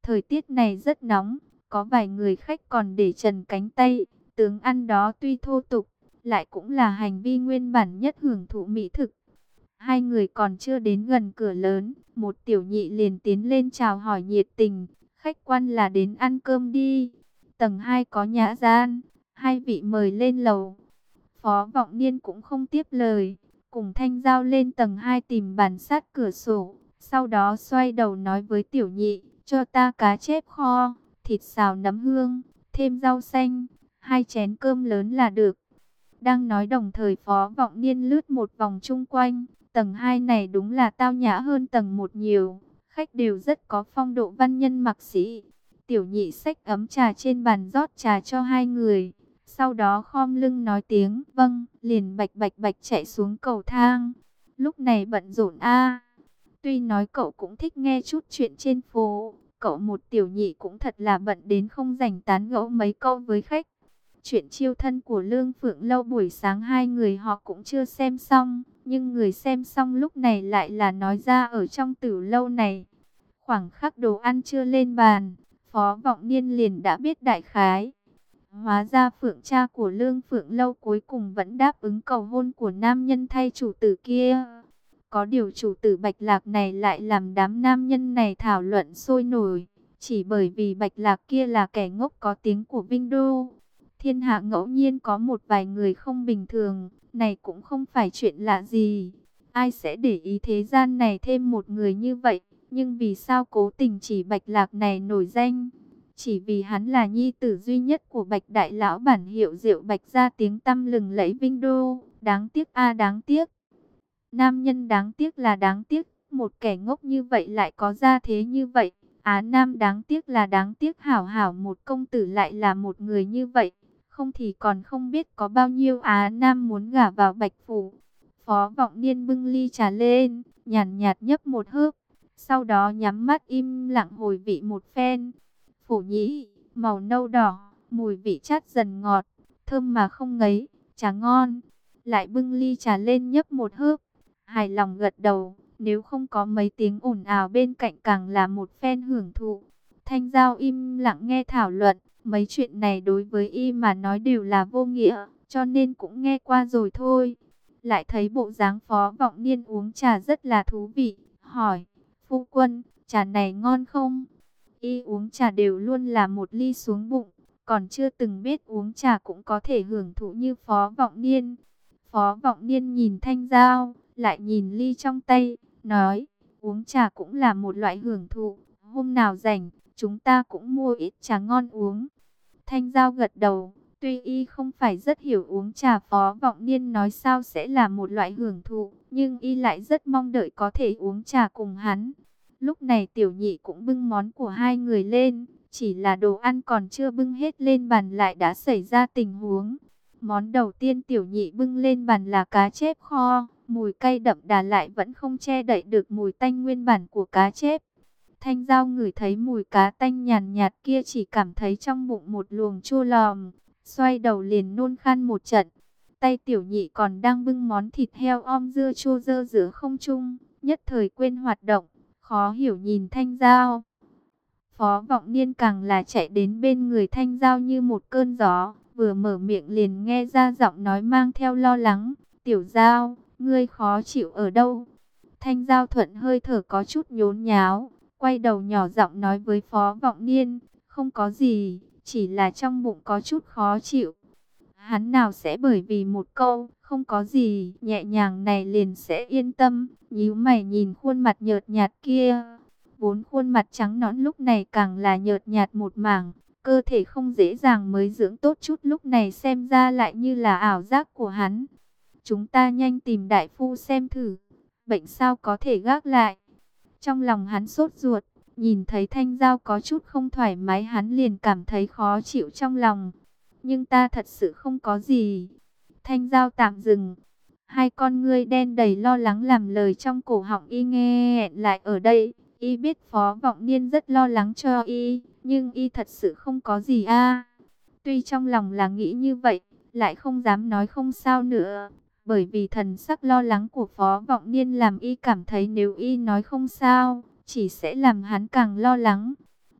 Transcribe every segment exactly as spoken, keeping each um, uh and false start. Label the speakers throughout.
Speaker 1: Thời tiết này rất nóng, có vài người khách còn để trần cánh tay. Tướng ăn đó tuy thô tục, lại cũng là hành vi nguyên bản nhất hưởng thụ mỹ thực. Hai người còn chưa đến gần cửa lớn, một tiểu nhị liền tiến lên chào hỏi nhiệt tình. Khách quan là đến ăn cơm đi. Tầng hai có nhã gian, hai vị mời lên lầu. Phó Vọng Niên cũng không tiếp lời, cùng Thanh Giao lên tầng hai tìm bàn sát cửa sổ. Sau đó xoay đầu nói với tiểu nhị, cho ta cá chép kho, thịt xào nấm hương, thêm rau xanh, hai chén cơm lớn là được. Đang nói đồng thời Phó Vọng Niên lướt một vòng chung quanh, tầng hai này đúng là tao nhã hơn tầng một nhiều, khách đều rất có phong độ văn nhân mặc sĩ. Tiểu nhị xách ấm trà trên bàn rót trà cho hai người, sau đó khom lưng nói tiếng vâng, liền bạch bạch bạch chạy xuống cầu thang. Lúc này bận rộn a. Tuy nói cậu cũng thích nghe chút chuyện trên phố, cậu một tiểu nhị cũng thật là bận đến không rảnh tán gẫu mấy câu với khách. Chuyện chiêu thân của Lương Phượng Lâu buổi sáng hai người họ cũng chưa xem xong, nhưng người xem xong lúc này lại là nói ra ở trong tử lâu này. Khoảng khắc đồ ăn chưa lên bàn, Phó Vọng Niên liền đã biết đại khái. Hóa ra Phượng cha của Lương Phượng Lâu cuối cùng vẫn đáp ứng cầu hôn của nam nhân thay chủ tử kia. Có điều chủ tử Bạch Lạc này lại làm đám nam nhân này thảo luận sôi nổi, chỉ bởi vì Bạch Lạc kia là kẻ ngốc có tiếng của Vinh Đô. Thiên hạ ngẫu nhiên có một vài người không bình thường, này cũng không phải chuyện lạ gì. Ai sẽ để ý thế gian này thêm một người như vậy, nhưng vì sao cố tình chỉ Bạch Lạc này nổi danh? Chỉ vì hắn là nhi tử duy nhất của Bạch Đại Lão bản hiệu Diệu Bạch ra tiếng tăm lừng lẫy Vinh Đô. Đáng tiếc a đáng tiếc. Nam nhân đáng tiếc là đáng tiếc, một kẻ ngốc như vậy lại có gia thế như vậy. Á nam đáng tiếc là đáng tiếc, hảo hảo một công tử lại là một người như vậy. Không thì còn không biết có bao nhiêu Á nam muốn gả vào Bạch phủ. Phó Vọng Niên bưng ly trà lên, nhàn nhạt nhấp một hớp, sau đó nhắm mắt im lặng hồi vị một phen. Phổ nhĩ, màu nâu đỏ, mùi vị chát dần ngọt, thơm mà không ngấy, trà ngon. Lại bưng ly trà lên nhấp một hớp, hài lòng gật đầu, nếu không có mấy tiếng ồn ào bên cạnh càng là một phen hưởng thụ. Thanh Giao im lặng nghe thảo luận, mấy chuyện này đối với y mà nói đều là vô nghĩa, cho nên cũng nghe qua rồi thôi. Lại thấy bộ dáng Phó Vọng Niên uống trà rất là thú vị, hỏi, phu quân, trà này ngon không? Y uống trà đều luôn là một ly xuống bụng, còn chưa từng biết uống trà cũng có thể hưởng thụ như Phó Vọng Niên. Phó Vọng Niên nhìn Thanh Giao, lại nhìn ly trong tay, nói, uống trà cũng là một loại hưởng thụ, hôm nào rảnh, chúng ta cũng mua ít trà ngon uống. Thanh Giao gật đầu, tuy y không phải rất hiểu uống trà Phó Vọng Niên nói sao sẽ là một loại hưởng thụ, nhưng y lại rất mong đợi có thể uống trà cùng hắn. Lúc này tiểu nhị cũng bưng món của hai người lên, chỉ là đồ ăn còn chưa bưng hết lên bàn lại đã xảy ra tình huống. Món đầu tiên tiểu nhị bưng lên bàn là cá chép kho, mùi cay đậm đà lại vẫn không che đậy được mùi tanh nguyên bản của cá chép. Thanh Giao ngửi thấy mùi cá tanh nhàn nhạt kia chỉ cảm thấy trong bụng một luồng chua lòm, xoay đầu liền nôn khan một trận. Tay tiểu nhị còn đang bưng món thịt heo om dưa chua dơ giữa không trung, nhất thời quên hoạt động, khó hiểu nhìn Thanh Giao. Phó Vọng Niên càng là chạy đến bên người Thanh Giao như một cơn gió, vừa mở miệng liền nghe ra giọng nói mang theo lo lắng, tiểu Giao, ngươi khó chịu ở đâu? Thanh Giao thuận hơi thở có chút nhốn nháo, quay đầu nhỏ giọng nói với Phó Vọng Niên, không có gì, chỉ là trong bụng có chút khó chịu. Hắn nào sẽ bởi vì một câu, không có gì, nhẹ nhàng này liền sẽ yên tâm, nhíu mày nhìn khuôn mặt nhợt nhạt kia. Vốn khuôn mặt trắng nõn lúc này càng là nhợt nhạt một mảng, cơ thể không dễ dàng mới dưỡng tốt chút lúc này xem ra lại như là ảo giác của hắn. Chúng ta nhanh tìm đại phu xem thử, bệnh sao có thể gác lại. Trong lòng hắn sốt ruột, nhìn thấy Thanh Giao có chút không thoải mái hắn liền cảm thấy khó chịu trong lòng. Nhưng ta thật sự không có gì. Thanh Giao tạm dừng. Hai con ngươi đen đầy lo lắng làm lời trong cổ họng y nghe nghẹn lại ở đây. Y biết Phó Vọng Niên rất lo lắng cho y, nhưng y thật sự không có gì a. Tuy trong lòng là nghĩ như vậy, lại không dám nói không sao nữa. Bởi vì thần sắc lo lắng của Phó Vọng Niên làm y cảm thấy nếu y nói không sao, chỉ sẽ làm hắn càng lo lắng.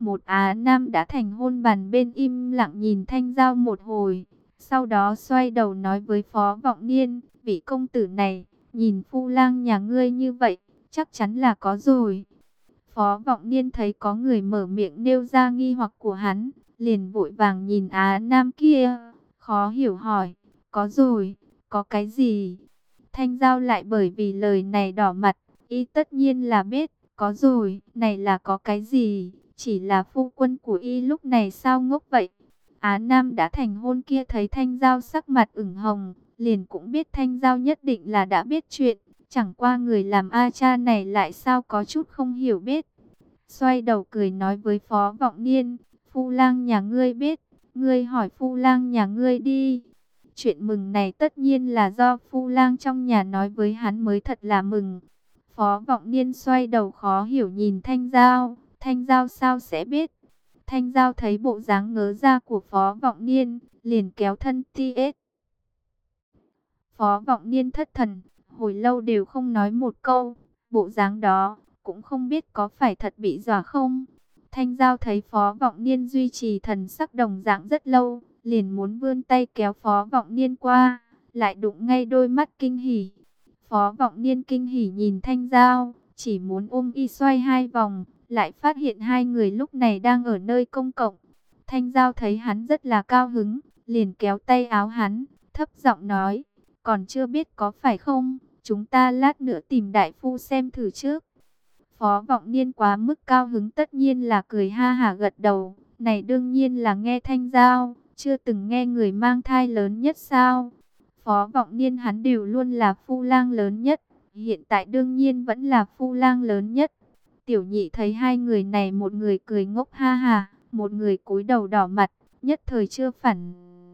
Speaker 1: Một Á Nam đã thành hôn bàn bên im lặng nhìn Thanh Giao một hồi. Sau đó xoay đầu nói với Phó Vọng Niên, vị công tử này, nhìn phu lang nhà ngươi như vậy, chắc chắn là có rồi. Phó Vọng Niên thấy có người mở miệng nêu ra nghi hoặc của hắn, liền vội vàng nhìn Á Nam kia, khó hiểu hỏi, có rồi, có cái gì? Thanh Giao lại bởi vì lời này đỏ mặt, y tất nhiên là biết, có rồi, này là có cái gì? Chỉ là phu quân của y lúc này sao ngốc vậy? Á Nam đã thành hôn kia thấy Thanh Giao sắc mặt ửng hồng, liền cũng biết Thanh Giao nhất định là đã biết chuyện, chẳng qua người làm A cha này lại sao có chút không hiểu biết. Xoay đầu cười nói với Phó Vọng Niên, phu lang nhà ngươi biết, ngươi hỏi phu lang nhà ngươi đi. Chuyện mừng này tất nhiên là do phu lang trong nhà nói với hắn mới thật là mừng. Phó Vọng Niên xoay đầu khó hiểu nhìn Thanh Giao, Thanh Giao sao sẽ biết? Thanh Giao thấy bộ dáng ngớ ra của Phó Vọng Niên, liền kéo thân ti ết. Phó Vọng Niên thất thần, hồi lâu đều không nói một câu, bộ dáng đó, cũng không biết có phải thật bị dọa không. Thanh Giao thấy Phó Vọng Niên duy trì thần sắc đồng dạng rất lâu, liền muốn vươn tay kéo Phó Vọng Niên qua, lại đụng ngay đôi mắt kinh hỉ. Phó Vọng Niên kinh hỉ nhìn Thanh Giao, chỉ muốn ôm y xoay hai vòng, lại phát hiện hai người lúc này đang ở nơi công cộng. Thanh Giao thấy hắn rất là cao hứng, liền kéo tay áo hắn, thấp giọng nói, còn chưa biết có phải không, chúng ta lát nữa tìm đại phu xem thử trước. Phó Vọng Niên quá mức cao hứng tất nhiên là cười ha hả gật đầu, này đương nhiên là nghe Thanh Giao, chưa từng nghe người mang thai lớn nhất sao. Phó Vọng Niên hắn đều luôn là phu lang lớn nhất, hiện tại đương nhiên vẫn là phu lang lớn nhất. Tiểu Nhị thấy hai người này, một người cười ngốc ha hả, một người cúi đầu đỏ mặt, nhất thời chưa phản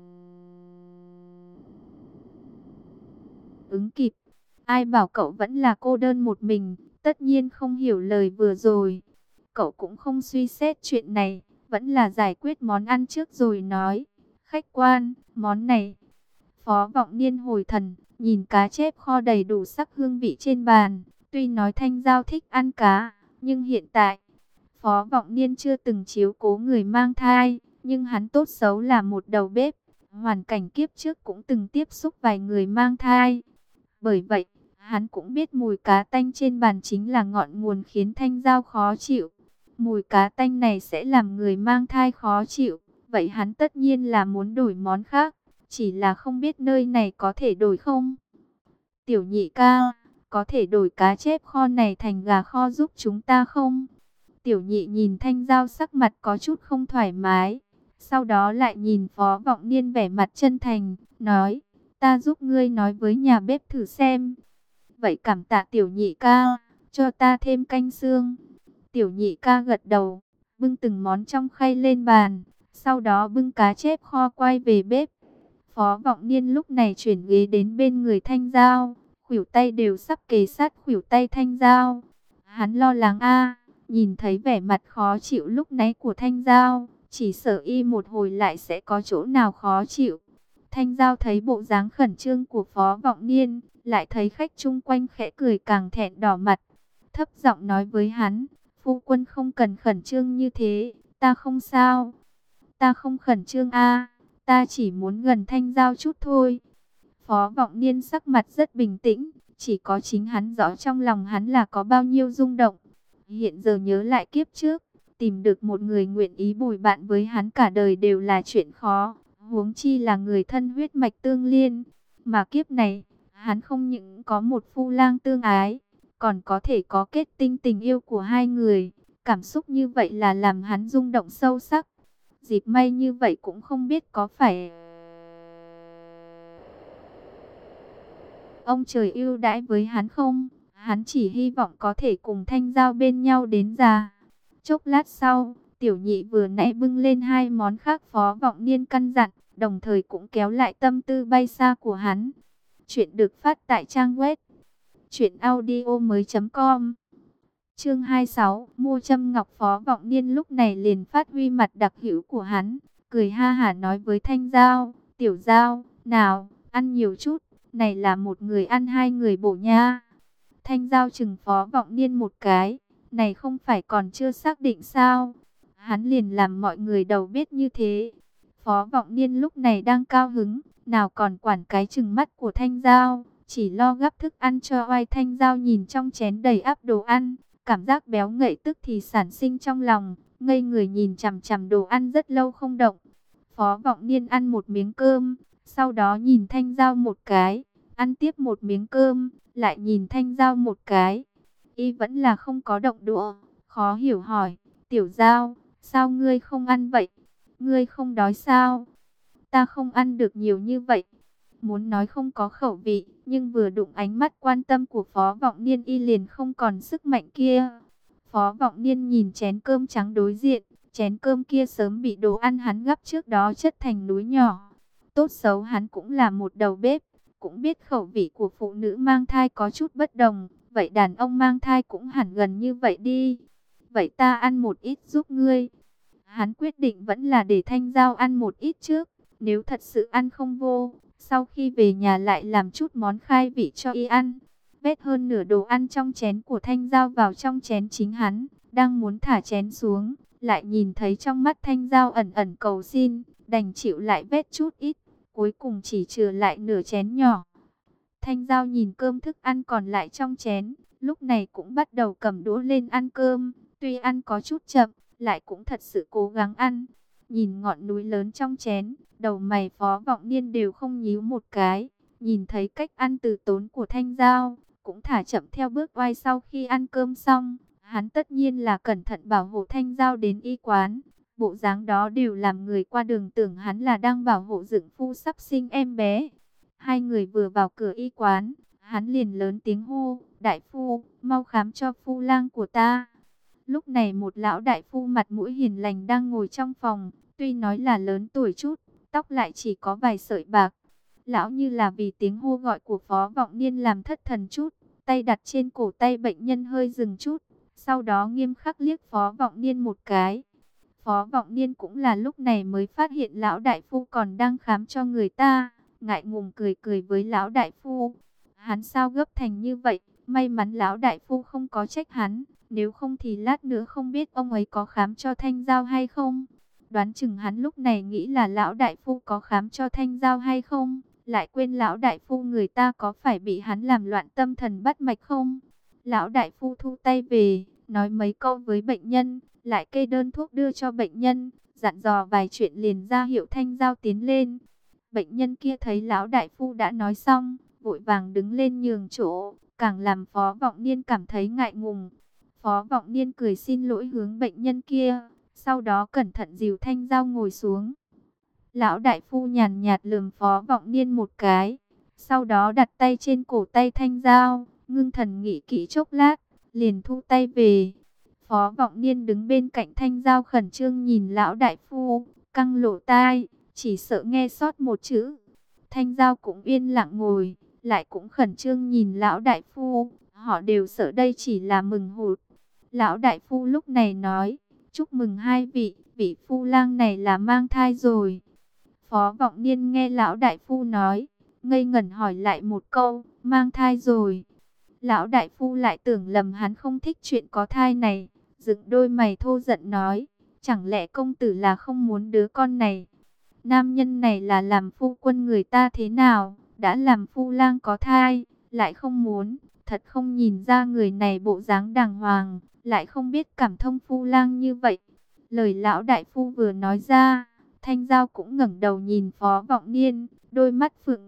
Speaker 1: ứng kịp. Ai bảo cậu vẫn là cô đơn một mình, tất nhiên không hiểu lời vừa rồi. Cậu cũng không suy xét chuyện này, vẫn là giải quyết món ăn trước rồi nói. Khách quan, món này. Phó Vọng Niên hồi thần, nhìn cá chép kho đầy đủ sắc hương vị trên bàn. Tuy nói Thanh Giao thích ăn cá, nhưng hiện tại, Phó Vọng Niên chưa từng chiếu cố người mang thai, nhưng hắn tốt xấu là một đầu bếp. Hoàn cảnh kiếp trước cũng từng tiếp xúc vài người mang thai. Bởi vậy, hắn cũng biết mùi cá tanh trên bàn chính là ngọn nguồn khiến Thanh Giao khó chịu. Mùi cá tanh này sẽ làm người mang thai khó chịu, vậy hắn tất nhiên là muốn đổi món khác, chỉ là không biết nơi này có thể đổi không. Tiểu Nhị ca, có thể đổi cá chép kho này thành gà kho giúp chúng ta không? Tiểu Nhị nhìn Thanh Giao sắc mặt có chút không thoải mái, sau đó lại nhìn Phó Vọng Niên vẻ mặt chân thành, nói, ta giúp ngươi nói với nhà bếp thử xem. Vậy cảm tạ Tiểu Nhị ca, cho ta thêm canh xương. Tiểu Nhị ca gật đầu, bưng từng món trong khay lên bàn, sau đó bưng cá chép kho quay về bếp. Phó Vọng Niên lúc này chuyển ghế đến bên người Thanh Giao, khuỷu tay đều sắp kề sát khuỷu tay Thanh Giao. Hắn lo lắng a, nhìn thấy vẻ mặt khó chịu lúc nãy của Thanh Giao, chỉ sợ y một hồi lại sẽ có chỗ nào khó chịu. Thanh Giao thấy bộ dáng khẩn trương của Phó Vọng Niên, lại thấy khách chung quanh khẽ cười càng thẹn đỏ mặt. Thấp giọng nói với hắn, phu quân không cần khẩn trương như thế, ta không sao. Ta không khẩn trương a, ta chỉ muốn gần Thanh Giao chút thôi. Phó Vọng Niên sắc mặt rất bình tĩnh, chỉ có chính hắn rõ trong lòng hắn là có bao nhiêu rung động. Hiện giờ nhớ lại kiếp trước, tìm được một người nguyện ý bồi bạn với hắn cả đời đều là chuyện khó, huống chi là người thân huyết mạch tương liên. Mà kiếp này, hắn không những có một phu lang tương ái, còn có thể có kết tinh tình yêu của hai người. Cảm xúc như vậy là làm hắn rung động sâu sắc. Dịp may như vậy cũng không biết có phải ông trời ưu đãi với hắn không? Hắn chỉ hy vọng có thể cùng Thanh Giao bên nhau đến già. Chốc lát sau, Tiểu Nhị vừa nãy bưng lên hai món khác Phó Vọng Niên căn dặn, đồng thời cũng kéo lại tâm tư bay xa của hắn. Chuyện được phát tại trang web truyện audio mới chấm com. Chương hai mươi sáu, mua châm ngọc. Phó Vọng Niên lúc này liền phát huy mặt đặc hữu của hắn, cười ha hả nói với Thanh Giao, "Tiểu Giao, nào, ăn nhiều chút, này là một người ăn hai người bổ nha." Thanh Giao chừng Phó Vọng Niên một cái, "Này không phải còn chưa xác định sao?" hắn liền làm mọi người đầu bếp như thế. Phó Vọng Niên lúc này đang cao hứng, nào còn quản cái trừng mắt của Thanh Giao, chỉ lo gắp thức ăn cho oai. Thanh Giao nhìn trong chén đầy ắp đồ ăn, cảm giác béo ngậy tức thì sản sinh trong lòng, ngây người nhìn chằm chằm đồ ăn rất lâu không động. Phó Vọng Niên ăn một miếng cơm, sau đó nhìn Thanh Giao một cái, ăn tiếp một miếng cơm, lại nhìn Thanh Giao một cái. Y vẫn là không có động đũa, khó hiểu hỏi, Tiểu Giao, sao ngươi không ăn vậy? Ngươi không đói sao? Ta không ăn được nhiều như vậy. Muốn nói không có khẩu vị, nhưng vừa đụng ánh mắt quan tâm của Phó Vọng Niên y liền không còn sức mạnh kia. Phó Vọng Niên nhìn chén cơm trắng đối diện, chén cơm kia sớm bị đồ ăn hắn gắp trước đó chất thành núi nhỏ. Tốt xấu hắn cũng là một đầu bếp, cũng biết khẩu vị của phụ nữ mang thai có chút bất đồng, vậy đàn ông mang thai cũng hẳn gần như vậy đi. Vậy ta ăn một ít giúp ngươi. Hắn quyết định vẫn là để Thanh Giao ăn một ít trước, nếu thật sự ăn không vô, sau khi về nhà lại làm chút món khai vị cho y ăn. Vét hơn nửa đồ ăn trong chén của Thanh Giao vào trong chén chính hắn, đang muốn thả chén xuống, lại nhìn thấy trong mắt Thanh Giao ẩn ẩn cầu xin, đành chịu lại vét chút ít, cuối cùng chỉ trừ lại nửa chén nhỏ. Thanh Giao nhìn cơm thức ăn còn lại trong chén, lúc này cũng bắt đầu cầm đũa lên ăn cơm, tuy ăn có chút chậm, lại cũng thật sự cố gắng ăn. Nhìn ngọn núi lớn trong chén, đầu mày Phó Vọng Niên đều không nhíu một cái, nhìn thấy cách ăn từ tốn của Thanh Giao, cũng thả chậm theo bước oai. Sau khi ăn cơm xong, hắn tất nhiên là cẩn thận bảo hộ Thanh Giao đến y quán. Bộ dáng đó đều làm người qua đường tưởng hắn là đang bảo hộ dưỡng phu sắp sinh em bé. Hai người vừa vào cửa y quán, hắn liền lớn tiếng hô, đại phu, mau khám cho phu lang của ta. Lúc này một lão đại phu mặt mũi hiền lành đang ngồi trong phòng, tuy nói là lớn tuổi chút, tóc lại chỉ có vài sợi bạc. Lão như là vì tiếng hô gọi của Phó Vọng Niên làm thất thần chút, tay đặt trên cổ tay bệnh nhân hơi dừng chút, sau đó nghiêm khắc liếc Phó Vọng Niên một cái. Phó Vọng Niên cũng là lúc này mới phát hiện lão đại phu còn đang khám cho người ta, ngại ngùng cười cười với lão đại phu. Hắn sao gấp thành như vậy, may mắn lão đại phu không có trách hắn, nếu không thì lát nữa không biết ông ấy có khám cho Thanh Giao hay không. Đoán chừng hắn lúc này nghĩ là lão đại phu có khám cho Thanh Giao hay không, lại quên lão đại phu người ta có phải bị hắn làm loạn tâm thần bắt mạch không. Lão đại phu thu tay về, nói mấy câu với bệnh nhân, lại kê đơn thuốc đưa cho bệnh nhân, dặn dò vài chuyện liền ra hiệu Thanh Giao tiến lên. Bệnh nhân kia thấy lão đại phu đã nói xong, vội vàng đứng lên nhường chỗ, càng làm Phó Vọng Niên cảm thấy ngại ngùng. Phó Vọng Niên cười xin lỗi hướng bệnh nhân kia, sau đó cẩn thận dìu Thanh Giao ngồi xuống. Lão đại phu nhàn nhạt lườm Phó Vọng Niên một cái, sau đó đặt tay trên cổ tay Thanh Giao, ngưng thần nghĩ kỹ chốc lát, liền thu tay về. Phó Vọng Niên đứng bên cạnh Thanh Giao khẩn trương nhìn lão đại phu, căng lỗ tai, chỉ sợ nghe sót một chữ. Thanh Giao cũng yên lặng ngồi, lại cũng khẩn trương nhìn lão đại phu, họ đều sợ đây chỉ là mừng hụt. Lão đại phu lúc này nói, chúc mừng hai vị, vị phu lang này là mang thai rồi. Phó Vọng Niên nghe lão đại phu nói, ngây ngẩn hỏi lại một câu, mang thai rồi. Lão đại phu lại tưởng lầm hắn không thích chuyện có thai này, dựng đôi mày thô giận nói, chẳng lẽ công tử là không muốn đứa con này? Nam nhân này là làm phu quân người ta thế nào, đã làm phu lang có thai, lại không muốn, thật không nhìn ra người này bộ dáng đàng hoàng, lại không biết cảm thông phu lang như vậy. Lời lão đại phu vừa nói ra, Thanh Giao cũng ngẩng đầu nhìn Phó Vọng Niên, đôi mắt phượng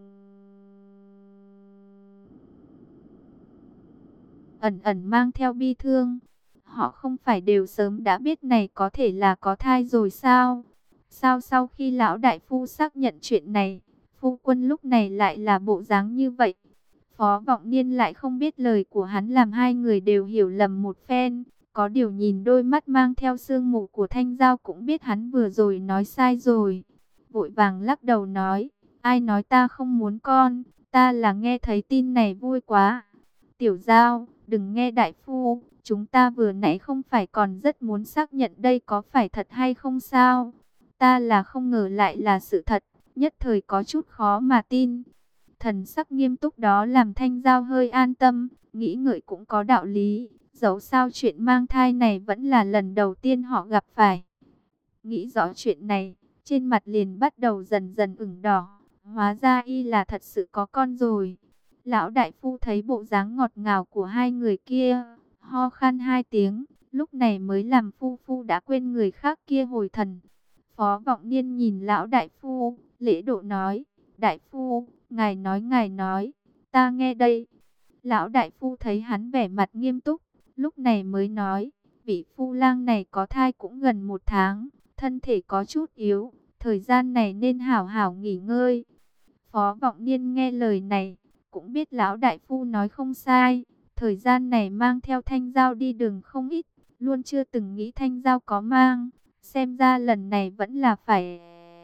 Speaker 1: ẩn ẩn mang theo bi thương. Họ không phải đều sớm đã biết này có thể là có thai rồi sao? Sao sau khi lão đại phu xác nhận chuyện này, phu quân lúc này lại là bộ dáng như vậy? Phó Vọng Niên lại không biết lời của hắn làm hai người đều hiểu lầm một phen. Có điều nhìn đôi mắt mang theo sương mù của Thanh Giao cũng biết hắn vừa rồi nói sai rồi. Vội vàng lắc đầu nói, ai nói ta không muốn con, ta là nghe thấy tin này vui quá. Tiểu Giao, đừng nghe đại phu, chúng ta vừa nãy không phải còn rất muốn xác nhận đây có phải thật hay không sao? Ta là không ngờ lại là sự thật, nhất thời có chút khó mà tin. Thần sắc nghiêm túc đó làm Thanh Giao hơi an tâm, nghĩ ngợi cũng có đạo lý. Dẫu sao chuyện mang thai này vẫn là lần đầu tiên họ gặp phải. Nghĩ rõ chuyện này, trên mặt liền bắt đầu dần dần ửng đỏ. Hóa ra y là thật sự có con rồi. Lão đại phu thấy bộ dáng ngọt ngào của hai người kia, ho khan hai tiếng, lúc này mới làm phu phu đã quên người khác kia hồi thần. Phó Vọng Niên nhìn lão đại phu, lễ độ nói, đại phu, ngài nói ngài nói, ta nghe đây. Lão đại phu thấy hắn vẻ mặt nghiêm túc, lúc này mới nói, vị phu lang này có thai cũng gần một tháng, thân thể có chút yếu, thời gian này nên hảo hảo nghỉ ngơi. Phó Vọng Niên nghe lời này, cũng biết lão đại phu nói không sai, thời gian này mang theo Thanh Giao đi đường không ít, luôn chưa từng nghĩ Thanh Giao có mang, xem ra lần này vẫn là phải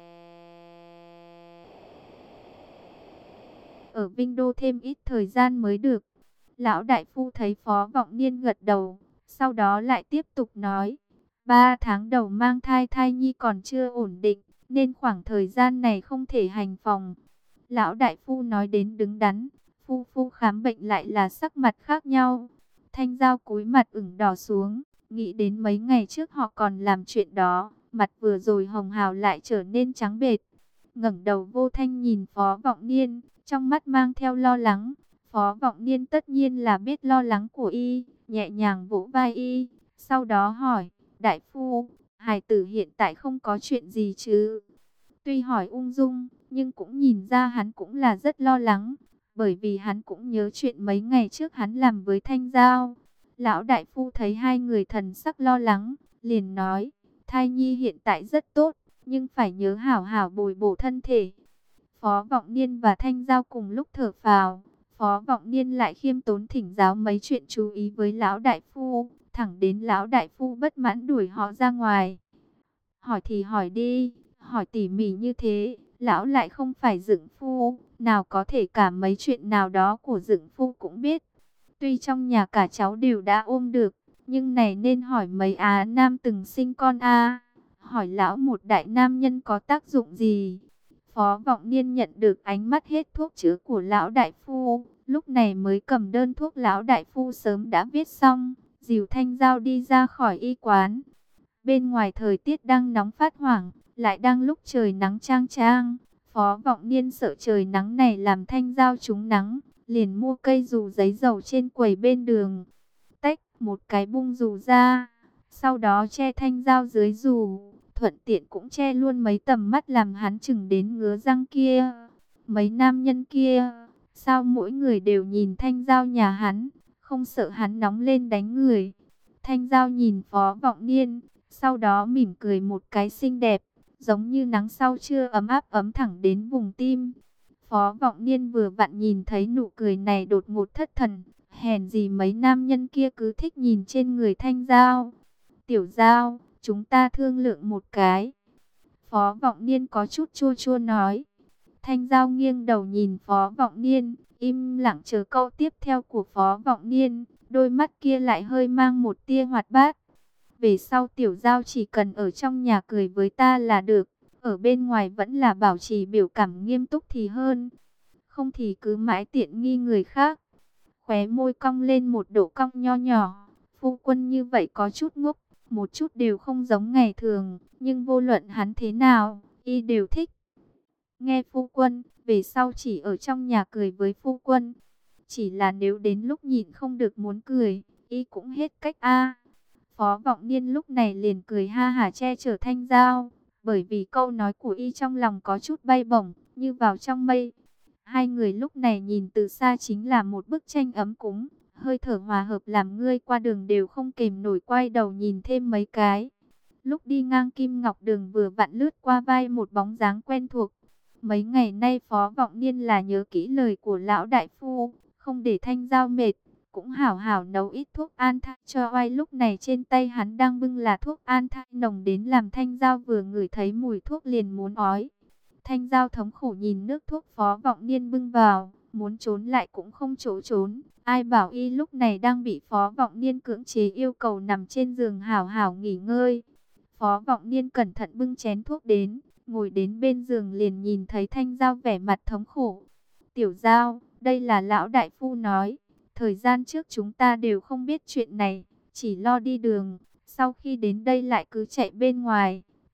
Speaker 1: ở Vinh Đô thêm ít thời gian mới được. Lão đại phu thấy Phó Vọng Niên gật đầu, sau đó lại tiếp tục nói, ba tháng đầu mang thai thai nhi còn chưa ổn định, nên khoảng thời gian này không thể hành phòng. Lão đại phu nói đến đứng đắn, phu phu khám bệnh lại là sắc mặt khác nhau. Thanh Giao cúi mặt ửng đỏ xuống, nghĩ đến mấy ngày trước họ còn làm chuyện đó, mặt vừa rồi hồng hào lại trở nên trắng bệch. Ngẩng đầu vô thanh nhìn Phó Vọng Niên, trong mắt mang theo lo lắng. Phó Vọng Niên tất nhiên là biết lo lắng của y, nhẹ nhàng vỗ vai y, sau đó hỏi, đại phu, hài tử hiện tại không có chuyện gì chứ? Tuy hỏi ung dung, nhưng cũng nhìn ra hắn cũng là rất lo lắng, bởi vì hắn cũng nhớ chuyện mấy ngày trước hắn làm với Thanh Giao. Lão đại phu thấy hai người thần sắc lo lắng, liền nói, thai nhi hiện tại rất tốt, nhưng phải nhớ hảo hảo bồi bổ thân thể. Phó Vọng Niên và Thanh Giao cùng lúc thở phào, Phó Vọng Niên lại khiêm tốn thỉnh giáo mấy chuyện chú ý với lão đại phu, thẳng đến lão đại phu bất mãn đuổi họ ra ngoài. Hỏi thì hỏi đi, hỏi tỉ mỉ như thế, lão lại không phải dựng phu, nào có thể cả mấy chuyện nào đó của dựng phu cũng biết. Tuy trong nhà cả cháu đều đã ôm được, nhưng này nên hỏi mấy á nam từng sinh con a, hỏi lão một đại nam nhân có tác dụng gì? Phó Vọng Niên nhận được ánh mắt hết thuốc chữa của lão đại phu, lúc này mới cầm đơn thuốc lão đại phu sớm đã viết xong, dìu Thanh Giao đi ra khỏi y quán. Bên ngoài thời tiết đang nóng phát hoảng, lại đang lúc trời nắng chang chang. Phó Vọng Niên sợ trời nắng này làm Thanh Giao trúng nắng, liền mua cây dù giấy dầu trên quầy bên đường. Tách một cái bung dù ra, sau đó che Thanh Giao dưới dù, thuận tiện cũng che luôn mấy tầm mắt làm hắn chừng đến ngứa răng kia. Mấy nam nhân kia, sao mỗi người đều nhìn Thanh Giao nhà hắn, không sợ hắn nóng lên đánh người. Thanh Giao nhìn Phó Vọng Niên, sau đó mỉm cười một cái xinh đẹp, giống như nắng sau trưa ấm áp ấm thẳng đến vùng tim. Phó Vọng Niên vừa vặn nhìn thấy nụ cười này đột ngột thất thần, hèn gì mấy nam nhân kia cứ thích nhìn trên người Thanh Giao. Tiểu Giao, chúng ta thương lượng một cái. Phó Vọng Niên có chút chua chua nói. Thanh Giao nghiêng đầu nhìn Phó Vọng Niên, im lặng chờ câu tiếp theo của Phó Vọng Niên, đôi mắt kia lại hơi mang một tia hoạt bát. Về sau Tiểu Giao chỉ cần ở trong nhà cười với ta là được, ở bên ngoài vẫn là bảo trì biểu cảm nghiêm túc thì hơn, không thì cứ mãi tiện nghi người khác. Khóe môi cong lên một độ cong nho nhỏ, phu quân như vậy có chút ngốc, một chút đều không giống ngày thường, nhưng vô luận hắn thế nào, y đều thích. Nghe phu quân, về sau chỉ ở trong nhà cười với phu quân, chỉ là nếu đến lúc nhìn không được muốn cười, y cũng hết cách a. Phó Vọng Niên lúc này liền cười ha hả che chở Thanh Giao, bởi vì câu nói của y trong lòng có chút bay bổng, như vào trong mây. Hai người lúc này nhìn từ xa chính là một bức tranh ấm cúng, hơi thở hòa hợp làm ngươi qua đường đều không kềm nổi quay đầu nhìn thêm mấy cái. Lúc đi ngang Kim Ngọc Đường vừa vặn lướt qua vai một bóng dáng quen thuộc. Mấy ngày nay Phó Vọng Niên là nhớ kỹ lời của lão đại phu, không để Thanh Giao mệt, cũng hảo hảo nấu ít thuốc an thai cho oai. Lúc này trên tay hắn đang bưng là thuốc an thai nồng đến làm Thanh Giao vừa ngửi thấy mùi thuốc liền muốn ói. Thanh Giao thống khổ nhìn nước thuốc Phó Vọng Niên bưng vào, muốn trốn lại cũng không chỗ trốn. Ai bảo y lúc này đang bị Phó Vọng Niên cưỡng chế yêu cầu nằm trên giường hảo hảo nghỉ ngơi. Phó Vọng Niên cẩn thận bưng chén thuốc đến, ngồi đến bên giường liền nhìn thấy Thanh Giao vẻ mặt thống khổ. Tiểu Giao, đây là lão đại phu nói, thời gian trước chúng ta đều không biết chuyện này, chỉ lo đi đường, sau khi đến đây lại cứ chạy bên ngoài,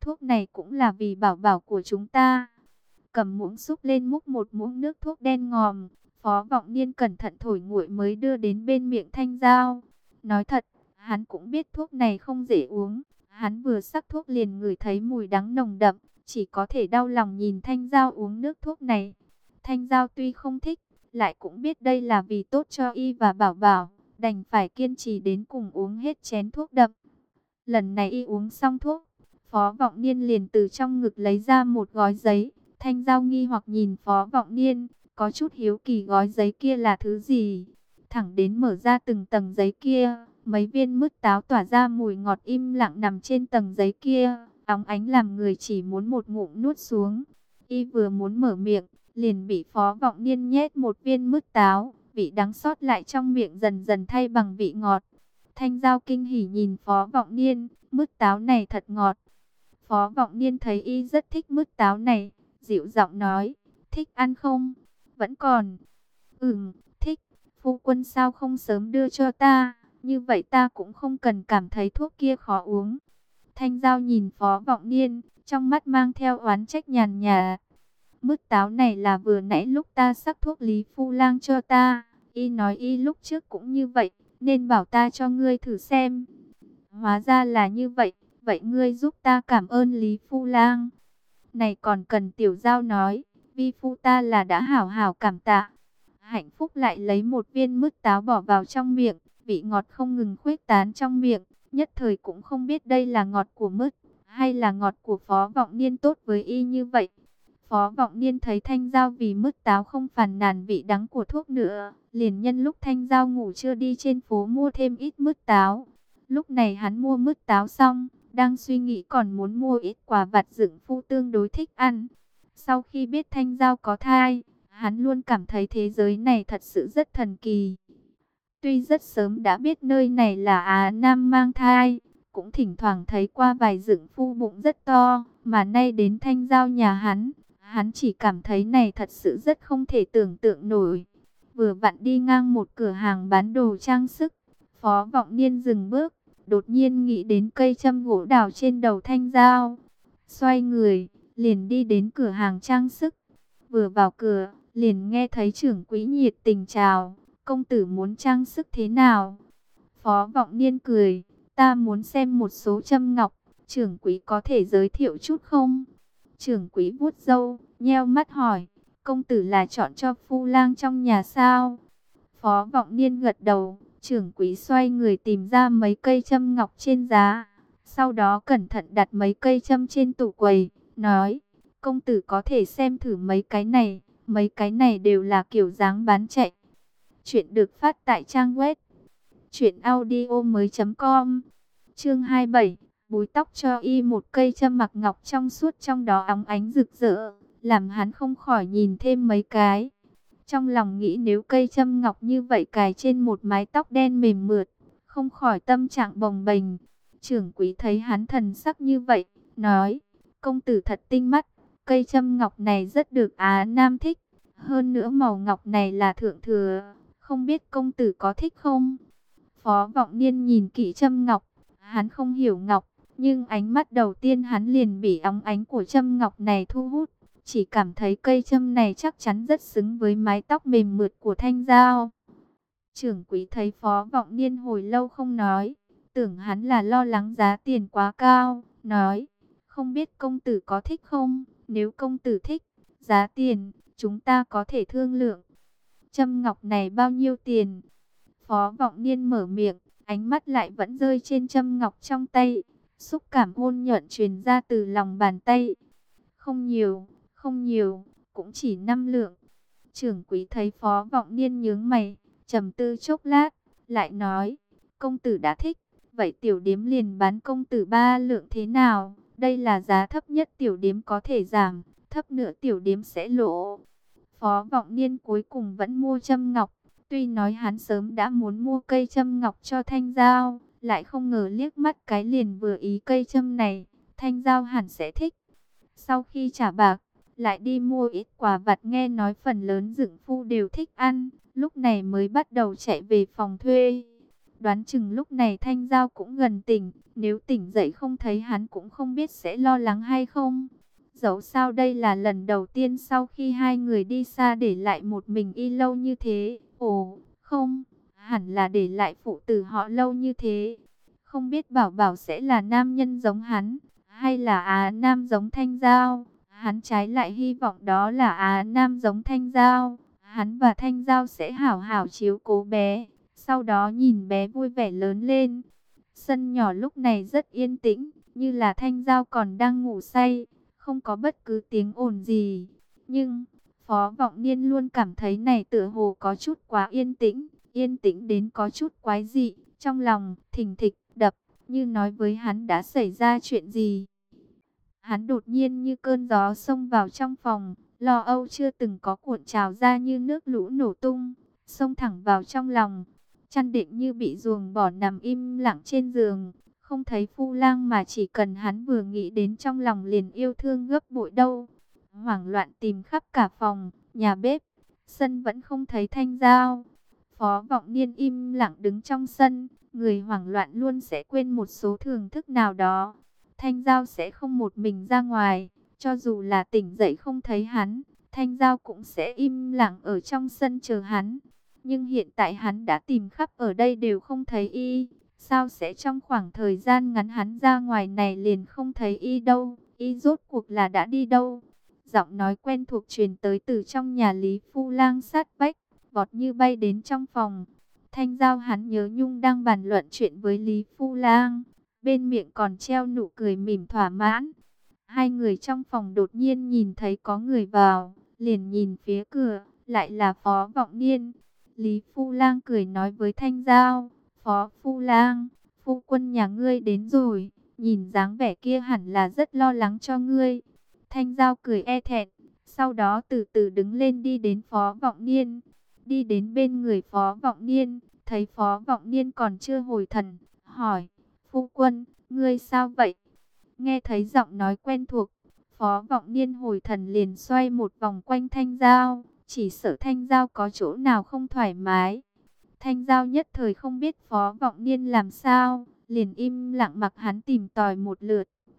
Speaker 1: thuốc này cũng là vì bảo bảo của chúng ta. Cầm muỗng xúc lên múc một muỗng nước thuốc đen ngòm. Phó Vọng Niên cẩn thận thổi nguội mới đưa đến bên miệng Thanh Giao. Nói thật, hắn cũng biết thuốc này không dễ uống. Hắn vừa sắc thuốc liền ngửi thấy mùi đắng nồng đậm, chỉ có thể đau lòng nhìn Thanh Giao uống nước thuốc này. Thanh Giao tuy không thích, lại cũng biết đây là vì tốt cho y và bảo bảo, đành phải kiên trì đến cùng uống hết chén thuốc đậm. Lần này y uống xong thuốc, Phó Vọng Niên liền từ trong ngực lấy ra một gói giấy. Thanh Giao nghi hoặc nhìn Phó Vọng Niên, có chút hiếu kỳ gói giấy kia là thứ gì. Thẳng đến mở ra từng tầng giấy kia, mấy viên mứt táo tỏa ra mùi ngọt im lặng nằm trên tầng giấy kia, óng ánh làm người chỉ muốn một ngụm nuốt xuống. Y vừa muốn mở miệng, liền bị Phó Vọng Niên nhét một viên mứt táo, vị đắng sót lại trong miệng dần dần thay bằng vị ngọt. Thanh Giao kinh hỉ nhìn Phó Vọng Niên, mứt táo này thật ngọt. Phó Vọng Niên thấy y rất thích mứt táo này, dịu giọng nói, thích ăn không? Vẫn còn. Ừm, thích. Phu quân sao không sớm đưa cho ta, như vậy ta cũng không cần cảm thấy thuốc kia khó uống. Thanh Giao nhìn Phó Vọng Niên, trong mắt mang theo oán trách nhàn nhạt. Mứt táo này là vừa nãy lúc ta sắc thuốc Lý Phu Lang cho ta, y nói y lúc trước cũng như vậy, nên bảo ta cho ngươi thử xem. Hóa ra là như vậy, vậy ngươi giúp ta cảm ơn Lý Phu Lang. Này còn cần tiểu giao nói, vi phu ta là đã hảo hảo cảm tạ. Hạnh Phúc lại lấy một viên mứt táo bỏ vào trong miệng, vị ngọt không ngừng khuếch tán trong miệng, nhất thời cũng không biết đây là ngọt của mứt, hay là ngọt của Phó Vọng Niên tốt với y như vậy. Phó Vọng Niên thấy Thanh Giao vì mứt táo không phàn nàn vị đắng của thuốc nữa, liền nhân lúc Thanh Giao ngủ chưa đi trên phố mua thêm ít mứt táo. Lúc này hắn mua mứt táo xong, đang suy nghĩ còn muốn mua ít quà vặt Dượng Phu tương đối thích ăn. Sau khi biết Thanh Giao có thai, hắn luôn cảm thấy thế giới này thật sự rất thần kỳ. Tuy rất sớm đã biết nơi này là Á Nam mang thai, cũng thỉnh thoảng thấy qua vài Dượng Phu bụng rất to, mà nay đến Thanh Giao nhà hắn, hắn chỉ cảm thấy này thật sự rất không thể tưởng tượng nổi. Vừa vặn đi ngang một cửa hàng bán đồ trang sức, Phó Vọng Niên dừng bước, đột nhiên nghĩ đến cây châm gỗ đào trên đầu Thanh Giao. Xoay người, liền đi đến cửa hàng trang sức. Vừa vào cửa, liền nghe thấy trưởng quỹ nhiệt tình chào. Công tử muốn trang sức thế nào? Phó Vọng Niên cười, ta muốn xem một số châm ngọc, trưởng quỹ có thể giới thiệu chút không? Trưởng quỹ vuốt râu, nheo mắt hỏi, công tử là chọn cho phu lang trong nhà sao? Phó Vọng Niên gật đầu, trưởng quỹ xoay người tìm ra mấy cây châm ngọc trên giá. Sau đó cẩn thận đặt mấy cây châm trên tủ quầy, nói, công tử có thể xem thử mấy cái này, mấy cái này đều là kiểu dáng bán chạy. Chuyện được phát tại trang web truyện audio mới chấm com. Chương hai mươi bảy, búi tóc cho y một cây châm mặc ngọc trong suốt trong đó óng ánh rực rỡ, làm hắn không khỏi nhìn thêm mấy cái. Trong lòng nghĩ nếu cây châm ngọc như vậy cài trên một mái tóc đen mềm mượt, không khỏi tâm trạng bồng bềnh. Trưởng quỹ thấy hắn thần sắc như vậy, nói, công tử thật tinh mắt, cây châm ngọc này rất được Á Nam thích. Hơn nữa màu ngọc này là thượng thừa, không biết công tử có thích không? Phó Vọng Niên nhìn kỹ châm ngọc, hắn không hiểu ngọc, nhưng ánh mắt đầu tiên hắn liền bị óng ánh của châm ngọc này thu hút. Chỉ cảm thấy cây châm này chắc chắn rất xứng với mái tóc mềm mượt của Thanh Giao. Trưởng quỹ thấy Phó Vọng Niên hồi lâu không nói, tưởng hắn là lo lắng giá tiền quá cao, nói, không biết công tử có thích không? Nếu công tử thích, giá tiền, chúng ta có thể thương lượng. Châm ngọc này bao nhiêu tiền? Phó Vọng Niên mở miệng, ánh mắt lại vẫn rơi trên châm ngọc trong tay. Xúc cảm ôn nhuận truyền ra từ lòng bàn tay. Không nhiều, không nhiều, cũng chỉ năm lượng. Trưởng quỹ thấy Phó Vọng Niên nhướng mày, trầm tư chốc lát, lại nói, công tử đã thích, vậy tiểu điếm liền bán công tử ba lượng thế nào? Đây là giá thấp nhất tiểu điếm có thể giảm, thấp nữa tiểu điếm sẽ lỗ. Phó Vọng Niên cuối cùng vẫn mua châm ngọc, tuy nói hắn sớm đã muốn mua cây châm ngọc cho Thanh Giao, lại không ngờ liếc mắt cái liền vừa ý cây châm này, Thanh Giao hẳn sẽ thích. Sau khi trả bạc, lại đi mua ít quà vặt nghe nói phần lớn Dượng Phu đều thích ăn, lúc này mới bắt đầu chạy về phòng thuê. Đoán chừng lúc này Thanh Giao cũng gần tỉnh, nếu tỉnh dậy không thấy hắn cũng không biết sẽ lo lắng hay không. Dẫu sao đây là lần đầu tiên sau khi hai người đi xa để lại một mình y lâu như thế. Ồ, không, hẳn là để lại phụ tử họ lâu như thế. Không biết Bảo Bảo sẽ là nam nhân giống hắn, hay là Á Nam giống Thanh Giao. Hắn trái lại hy vọng đó là Á Nam giống Thanh Giao. Hắn và Thanh Giao sẽ hảo hảo chiếu cố bé, sau đó nhìn bé vui vẻ lớn lên. Sân nhỏ lúc này rất yên tĩnh, như là Thanh Giao còn đang ngủ say, không có bất cứ tiếng ồn gì. Nhưng Phó Vọng Niên luôn cảm thấy này tựa hồ có chút quá yên tĩnh, yên tĩnh đến có chút quái dị. Trong lòng thình thịch đập, như nói với hắn đã xảy ra chuyện gì. Hắn đột nhiên như cơn gió xông vào trong phòng, lo âu chưa từng có cuộn trào ra như nước lũ nổ tung, xông thẳng vào trong lòng. Chăn định như bị ruồng bỏ nằm im lặng trên giường, không thấy Phu Lang mà chỉ cần hắn vừa nghĩ đến trong lòng liền yêu thương gấp bội đâu. Hoảng loạn tìm khắp cả phòng, nhà bếp, sân vẫn không thấy Thanh Giao. Phó Vọng Niên im lặng đứng trong sân, người hoảng loạn luôn sẽ quên một số thưởng thức nào đó. Thanh Giao sẽ không một mình ra ngoài, cho dù là tỉnh dậy không thấy hắn, Thanh Giao cũng sẽ im lặng ở trong sân chờ hắn. Nhưng hiện tại hắn đã tìm khắp ở đây đều không thấy y, sao sẽ trong khoảng thời gian ngắn hắn ra ngoài này liền không thấy y đâu, y rốt cuộc là đã đi đâu? Giọng nói quen thuộc truyền tới từ trong nhà Lý Phu Lang sát vách, vọt như bay đến trong phòng. Thanh Giao hắn nhớ nhung đang bàn luận chuyện với Lý Phu Lang, bên miệng còn treo nụ cười mỉm thỏa mãn. Hai người trong phòng đột nhiên nhìn thấy có người vào, liền nhìn phía cửa, lại là Phó Vọng Niên. Lý Phu Lang cười nói với Thanh Giao, Phó Phu Lang, phu quân nhà ngươi đến rồi, nhìn dáng vẻ kia hẳn là rất lo lắng cho ngươi. Thanh Giao cười e thẹn, sau đó từ từ đứng lên đi đến Phó Vọng Niên. Đi đến bên người Phó Vọng Niên, thấy Phó Vọng Niên còn chưa hồi thần, hỏi, phu quân, ngươi sao vậy? Nghe thấy giọng nói quen thuộc, Phó Vọng Niên hồi thần liền xoay một vòng quanh Thanh Giao, chỉ sợ Thanh Giao có chỗ nào không thoải mái. Thanh Giao nhất thời không biết Phó Vọng Niên làm sao, liền im lặng mặc hắn tìm tòi một lượt.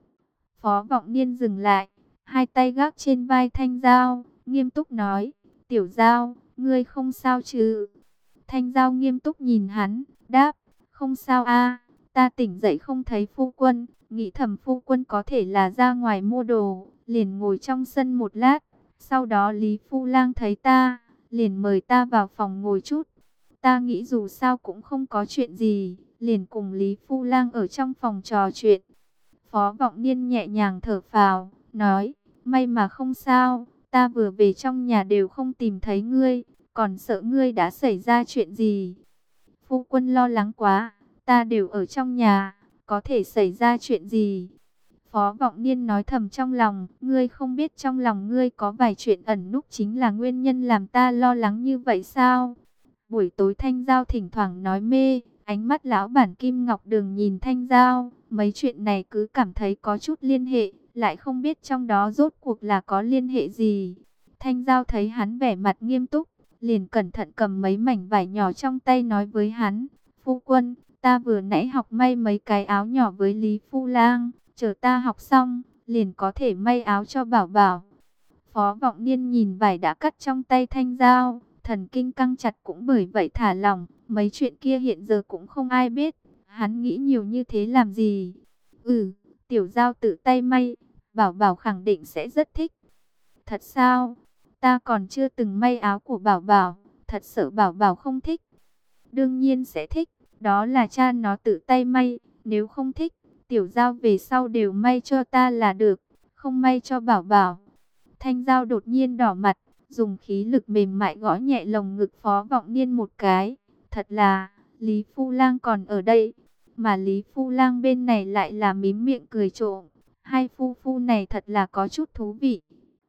Speaker 1: Phó Vọng Niên dừng lại, hai tay gác trên vai Thanh Giao, nghiêm túc nói, Tiểu Giao, ngươi không sao chứ? Thanh Giao nghiêm túc nhìn hắn, đáp, không sao a, ta tỉnh dậy không thấy phu quân, nghĩ thầm phu quân có thể là ra ngoài mua đồ, liền ngồi trong sân một lát. Sau đó Lý Phu Lang thấy ta, liền mời ta vào phòng ngồi chút. Ta nghĩ dù sao cũng không có chuyện gì, liền cùng Lý Phu Lang ở trong phòng trò chuyện. Phó Vọng Niên nhẹ nhàng thở phào, nói, may mà không sao, ta vừa về trong nhà đều không tìm thấy ngươi, còn sợ ngươi đã xảy ra chuyện gì. Phu quân lo lắng quá, ta đều ở trong nhà, có thể xảy ra chuyện gì? Phó Vọng Niên nói thầm trong lòng, ngươi không biết trong lòng ngươi có vài chuyện ẩn núp chính là nguyên nhân làm ta lo lắng như vậy sao? Buổi tối Thanh Giao thỉnh thoảng nói mê, ánh mắt lão bản Kim Ngọc Đường nhìn Thanh Giao, mấy chuyện này cứ cảm thấy có chút liên hệ, lại không biết trong đó rốt cuộc là có liên hệ gì. Thanh Giao thấy hắn vẻ mặt nghiêm túc, liền cẩn thận cầm mấy mảnh vải nhỏ trong tay nói với hắn, phu quân, ta vừa nãy học may mấy cái áo nhỏ với Lý Phu Lang, chờ ta học xong, liền có thể may áo cho Bảo Bảo. Phó Vọng Niên nhìn vải đã cắt trong tay Thanh Giao, thần kinh căng chặt cũng bởi vậy thả lỏng, mấy chuyện kia hiện giờ cũng không ai biết, hắn nghĩ nhiều như thế làm gì. Ừ, Tiểu Giao tự tay may, Bảo Bảo khẳng định sẽ rất thích. Thật sao? Ta còn chưa từng may áo của Bảo Bảo, thật sợ Bảo Bảo không thích. Đương nhiên sẽ thích, đó là cha nó tự tay may, nếu không thích, Tiểu Giao về sau đều may cho ta là được, không may cho Bảo Bảo. Thanh Giao đột nhiên đỏ mặt, dùng khí lực mềm mại gõ nhẹ lồng ngực Phó Vọng Niên một cái. Thật là, Lý Phu Lang còn ở đây, mà Lý Phu Lang bên này lại là mím miệng cười trộm. Hai phu phu này thật là có chút thú vị.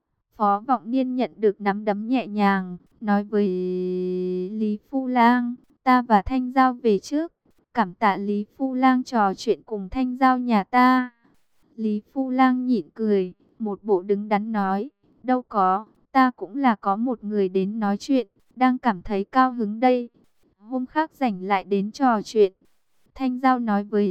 Speaker 1: Phó Vọng Niên nhận được nắm đấm nhẹ nhàng, nói với Lý Phu Lang, ta và Thanh Giao về trước, cảm tạ Lý Phu Lang trò chuyện cùng Thanh Giao nhà ta. Lý Phu Lang nhịn cười, một bộ đứng đắn nói, đâu có, ta cũng là có một người đến nói chuyện, đang cảm thấy cao hứng đây. Hôm khác rảnh lại đến trò chuyện. Thanh Giao nói với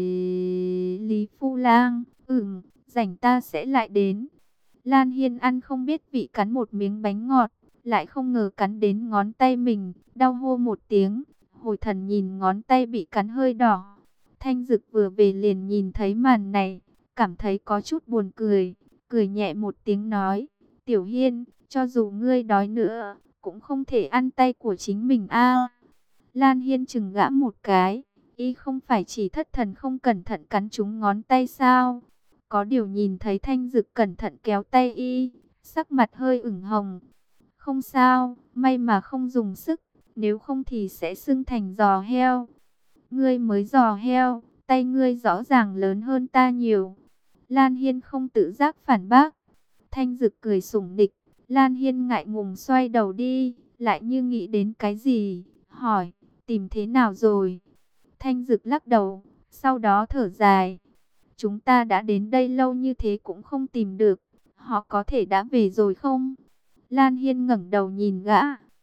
Speaker 1: Lý Phu Lang, ừm, rảnh ta sẽ lại đến. Lan Hiên ăn không biết vị, cắn một miếng bánh ngọt, lại không ngờ cắn đến ngón tay mình, đau hô một tiếng, hồi thần nhìn ngón tay bị cắn hơi đỏ. Thanh Dực vừa về liền nhìn thấy màn này, cảm thấy có chút buồn cười, cười nhẹ một tiếng nói, Tiểu Hiên, cho dù ngươi đói nữa, cũng không thể ăn tay của chính mình a. Lan Hiên chừng gã một cái, y không phải chỉ thất thần không cẩn thận cắn trúng ngón tay sao? Có điều nhìn thấy Thanh Dực cẩn thận kéo tay y, sắc mặt hơi ửng hồng. Không sao, may mà không dùng sức, nếu không thì sẽ sưng thành giò heo. Ngươi mới giò heo, tay ngươi rõ ràng lớn hơn ta nhiều. Lan Hiên không tự giác phản bác. Thanh Dực cười sủng nịch, Lan Hiên ngại ngùng xoay đầu đi, lại như nghĩ đến cái gì, hỏi, tìm thế nào rồi? Thanh Dực lắc đầu, sau đó thở dài. Chúng ta đã đến đây lâu như thế cũng không tìm được, họ có thể đã về rồi không? Lan Hiên ngẩng đầu nhìn gã.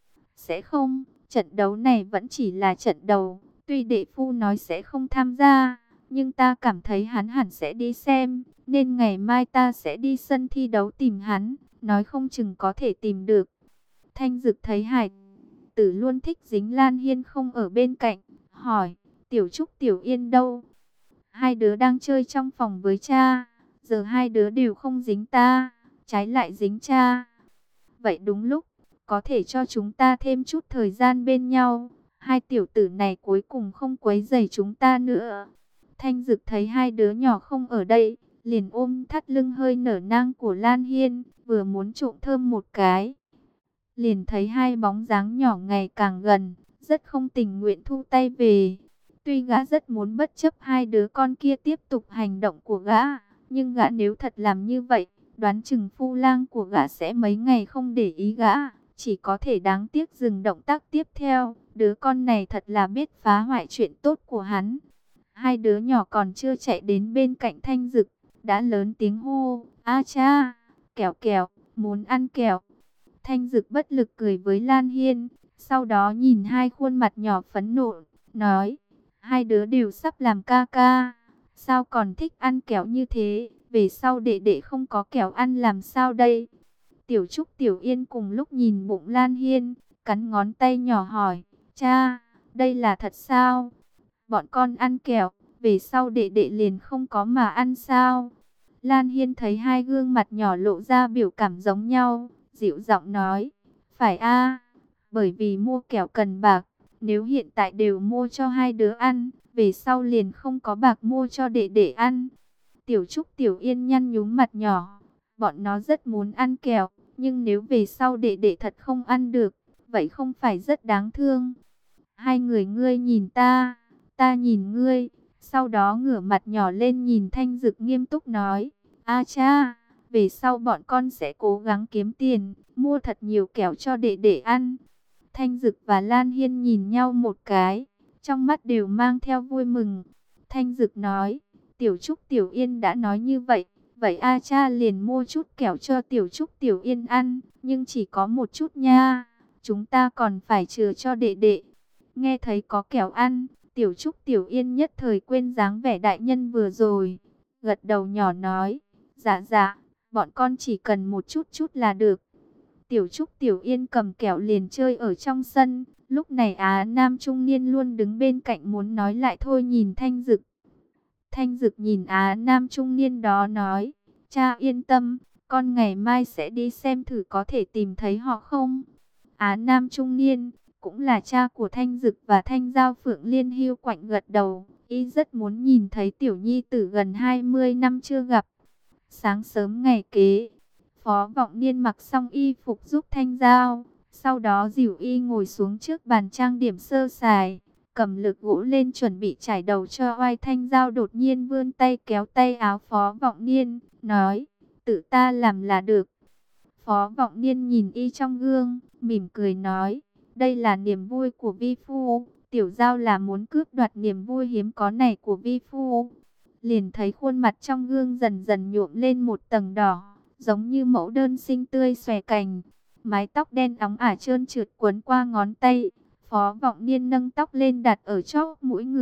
Speaker 1: Sẽ không, trận đấu này vẫn chỉ là trận đầu, tuy đệ phu nói sẽ không tham gia, nhưng ta cảm thấy hắn hẳn sẽ đi xem, nên ngày mai ta sẽ đi sân thi đấu tìm hắn, nói không chừng có thể tìm được. Thanh Dực thấy Hải Tử luôn thích dính Lan Hiên không ở bên cạnh, hỏi, Tiểu Trúc Tiểu Yên đâu? Hai đứa đang chơi trong phòng với cha, giờ hai đứa đều không dính ta, trái lại dính cha. Vậy đúng lúc, có thể cho chúng ta thêm chút thời gian bên nhau, hai tiểu tử này cuối cùng không quấy rầy chúng ta nữa. Thanh Dực thấy hai đứa nhỏ không ở đây, liền ôm thắt lưng hơi nở nang của Lan Hiên, vừa muốn trộm thơm một cái. Liền thấy hai bóng dáng nhỏ ngày càng gần, rất không tình nguyện thu tay về. Tuy gã rất muốn bất chấp hai đứa con kia tiếp tục hành động của gã, nhưng gã nếu thật làm như vậy, đoán chừng Phu Lang của gã sẽ mấy ngày không để ý gã, chỉ có thể đáng tiếc dừng động tác tiếp theo. Đứa con này thật là biết phá hoại chuyện tốt của hắn. Hai đứa nhỏ còn chưa chạy đến bên cạnh Thanh Dực, đã lớn tiếng hô, a cha, kẹo kẹo, muốn ăn kẹo. Thanh Dực bất lực cười với Lan Hiên, sau đó nhìn hai khuôn mặt nhỏ phẫn nộ, nói, hai đứa đều sắp làm ca ca, sao còn thích ăn kẹo như thế, về sau đệ đệ không có kẹo ăn làm sao đây? Tiểu Trúc Tiểu Yên cùng lúc nhìn bụng Lan Hiên, cắn ngón tay nhỏ hỏi, cha, đây là thật sao? Bọn con ăn kẹo, về sau đệ đệ liền không có mà ăn sao? Lan Hiên thấy hai gương mặt nhỏ lộ ra biểu cảm giống nhau, dịu giọng nói, phải a, bởi vì mua kẹo cần bạc, nếu hiện tại đều mua cho hai đứa ăn, về sau liền không có bạc mua cho đệ đệ ăn. Tiểu Trúc Tiểu Yên nhăn nhúm mặt nhỏ, bọn nó rất muốn ăn kẹo, nhưng nếu về sau đệ đệ thật không ăn được, vậy không phải rất đáng thương. Hai người ngươi nhìn ta, ta nhìn ngươi, sau đó ngửa mặt nhỏ lên nhìn Thanh Dực nghiêm túc nói, a cha, về sau bọn con sẽ cố gắng kiếm tiền, mua thật nhiều kẹo cho đệ đệ ăn. Thanh Dực và Lan Hiên nhìn nhau một cái, trong mắt đều mang theo vui mừng. Thanh Dực nói, Tiểu Trúc Tiểu Yên đã nói như vậy, vậy A cha liền mua chút kẹo cho Tiểu Trúc Tiểu Yên ăn, nhưng chỉ có một chút nha, chúng ta còn phải chừa cho đệ đệ. Nghe thấy có kẹo ăn, Tiểu Trúc Tiểu Yên nhất thời quên dáng vẻ đại nhân vừa rồi, gật đầu nhỏ nói, dạ dạ, bọn con chỉ cần một chút chút là được. Tiểu Trúc Tiểu Yên cầm kẹo liền chơi ở trong sân. Lúc này Á Nam trung niên luôn đứng bên cạnh muốn nói lại thôi nhìn Thanh Dực. Thanh Dực nhìn Á Nam trung niên đó nói, cha yên tâm, con ngày mai sẽ đi xem thử có thể tìm thấy họ không. Á Nam trung niên, cũng là cha của Thanh Dực và Thanh Giao Phượng Liên hiu quạnh gật đầu, y rất muốn nhìn thấy tiểu nhi tử gần hai mươi năm chưa gặp. Sáng sớm ngày kế, Phó Vọng Niên mặc xong y phục giúp Thanh Giao, sau đó dìu y ngồi xuống trước bàn trang điểm sơ sài, cầm lược gỗ lên chuẩn bị trải đầu cho oai. Thanh Giao đột nhiên vươn tay kéo tay áo Phó Vọng Niên, nói, tự ta làm là được. Phó Vọng Niên nhìn y trong gương, mỉm cười nói, đây là niềm vui của vi phu, tiểu Giao là muốn cướp đoạt niềm vui hiếm có này của vi phu. Liền thấy khuôn mặt trong gương dần dần nhuộm lên một tầng đỏ, giống như mẫu đơn xinh tươi xòe cành. Mái tóc đen óng ả trơn trượt quấn qua ngón tay. Phó Vọng Niên nâng tóc lên đặt ở chóp mũi người,